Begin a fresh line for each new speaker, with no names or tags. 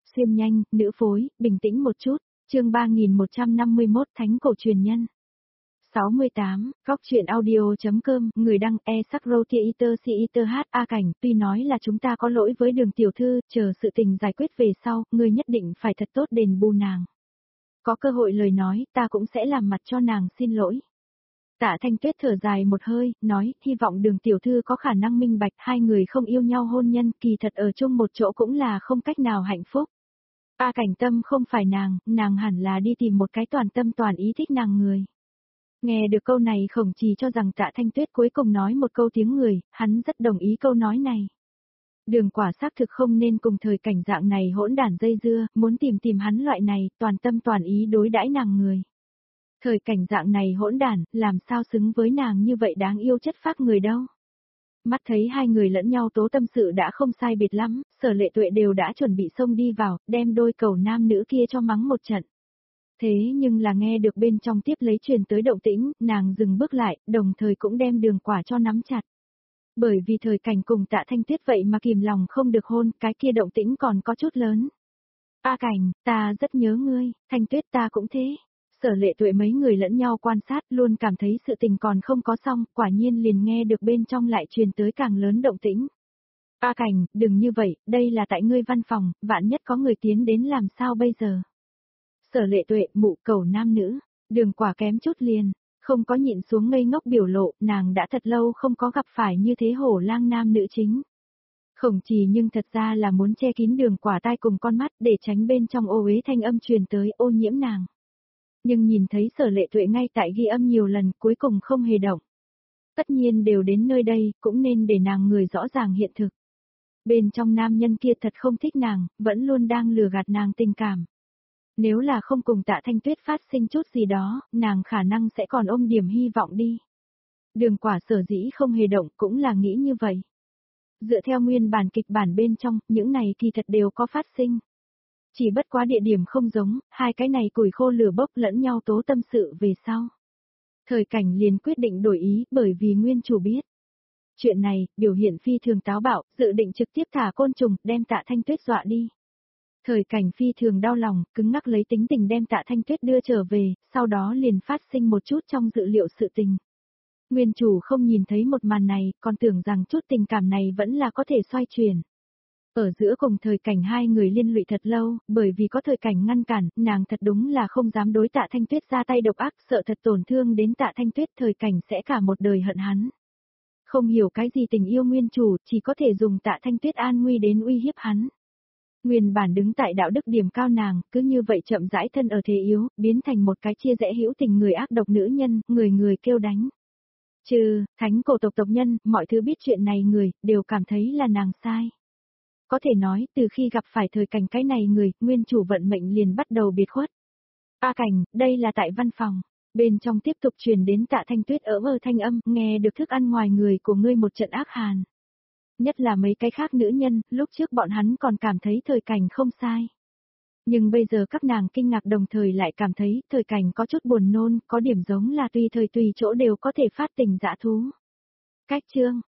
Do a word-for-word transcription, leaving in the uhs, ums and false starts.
Xuyên nhanh, nữ phối, bình tĩnh một chút, chương ba nghìn một trăm năm mươi mốt Thánh cổ truyền nhân. sáu mươi tám, Góc truyện audio.com, người đăng e sắc roti iter si iter h a cảnh, tuy nói là chúng ta có lỗi với Đường tiểu thư, chờ sự tình giải quyết về sau, ngươi nhất định phải thật tốt đền bù nàng. Có cơ hội lời nói, ta cũng sẽ làm mặt cho nàng xin lỗi. Tạ Thanh Tuyết thở dài một hơi, nói, hy vọng Đường tiểu thư có khả năng minh bạch hai người không yêu nhau hôn nhân, kỳ thật ở chung một chỗ cũng là không cách nào hạnh phúc. A Cảnh tâm không phải nàng, nàng hẳn là đi tìm một cái toàn tâm toàn ý thích nàng người. Nghe được câu này Khổng Trì cho rằng Tạ Thanh Tuyết cuối cùng nói một câu tiếng người, hắn rất đồng ý câu nói này. Đường quả xác thực không nên cùng thời cảnh dạng này hỗn đản dây dưa, muốn tìm tìm hắn loại này, toàn tâm toàn ý đối đãi nàng người. Thời cảnh dạng này hỗn đản, làm sao xứng với nàng như vậy đáng yêu chất phác người đâu. Mắt thấy hai người lẫn nhau tố tâm sự đã không sai biệt lắm, Sở Lệ Tuệ đều đã chuẩn bị xông đi vào, đem đôi cầu nam nữ kia cho mắng một trận. Thế nhưng là nghe được bên trong tiếp lấy truyền tới động tĩnh, nàng dừng bước lại, đồng thời cũng đem Đường Quả cho nắm chặt. Bởi vì thời cảnh cùng Tạ Thanh Tuyết vậy mà kìm lòng không được hôn, cái kia động tĩnh còn có chút lớn. A Cảnh, ta rất nhớ ngươi, Thanh Tuyết ta cũng thế. Sở Lệ Tuệ mấy người lẫn nhau quan sát luôn cảm thấy sự tình còn không có xong, quả nhiên liền nghe được bên trong lại truyền tới càng lớn động tĩnh. A Cảnh, đừng như vậy, đây là tại ngươi văn phòng, vạn nhất có người tiến đến làm sao bây giờ. Sở Lệ Tuệ, mụ cầu nam nữ, Đường Quả kém chút liền, không có nhịn xuống ngây ngốc biểu lộ, nàng đã thật lâu không có gặp phải như thế hổ lang nam nữ chính. Khổng Trì nhưng thật ra là muốn che kín Đường Quả tai cùng con mắt để tránh bên trong ô uế thanh âm truyền tới ô nhiễm nàng. Nhưng nhìn thấy Sở Lệ Tuệ ngay tại ghi âm nhiều lần cuối cùng không hề động. Tất nhiên đều đến nơi đây, cũng nên để nàng người rõ ràng hiện thực. Bên trong nam nhân kia thật không thích nàng, vẫn luôn đang lừa gạt nàng tình cảm. Nếu là không cùng Tạ Thanh Tuyết phát sinh chút gì đó, nàng khả năng sẽ còn ôm điểm hy vọng đi. Đường Quả sở dĩ không hề động cũng là nghĩ như vậy. Dựa theo nguyên bản kịch bản bên trong, những này kỳ thật đều có phát sinh. Chỉ bất quá địa điểm không giống, hai cái này củi khô lửa bốc lẫn nhau tố tâm sự về sau. Thời cảnh liền quyết định đổi ý bởi vì nguyên chủ biết. Chuyện này, biểu hiện phi thường táo bạo, dự định trực tiếp thả côn trùng, đem Tạ Thanh Tuyết dọa đi. Thời cảnh phi thường đau lòng, cứng ngắc lấy tính tình đem Tạ Thanh Tuyết đưa trở về, sau đó liền phát sinh một chút trong dự liệu sự tình. Nguyên chủ không nhìn thấy một màn này, còn tưởng rằng chút tình cảm này vẫn là có thể xoay chuyển. Ở giữa cùng thời cảnh hai người liên lụy thật lâu, bởi vì có thời cảnh ngăn cản, nàng thật đúng là không dám đối Tạ Thanh Tuyết ra tay độc ác, sợ thật tổn thương đến Tạ Thanh Tuyết, thời cảnh sẽ cả một đời hận hắn. Không hiểu cái gì tình yêu nguyên chủ, chỉ có thể dùng Tạ Thanh Tuyết an nguy đến uy hiếp hắn. Nguyên bản đứng tại đạo đức điểm cao nàng, cứ như vậy chậm rãi thân ở thế yếu, biến thành một cái chia rẽ hữu tình người ác độc nữ nhân, người người kêu đánh. Trừ, thánh cổ tộc tộc nhân, mọi thứ biết chuyện này người, đều cảm thấy là nàng sai. Có thể nói, từ khi gặp phải thời cảnh cái này người, nguyên chủ vận mệnh liền bắt đầu biệt khuất. A Cảnh, đây là tại văn phòng. Bên trong tiếp tục truyền đến Tạ Thanh Tuyết ở mơ thanh âm, nghe được thức ăn ngoài người của ngươi một trận ác hàn. Nhất là mấy cái khác nữ nhân, lúc trước bọn hắn còn cảm thấy thời cảnh không sai. Nhưng bây giờ các nàng kinh ngạc đồng thời lại cảm thấy thời cảnh có chút buồn nôn, có điểm giống là tùy thời tùy chỗ đều có thể phát tình dã thú. Cách chương,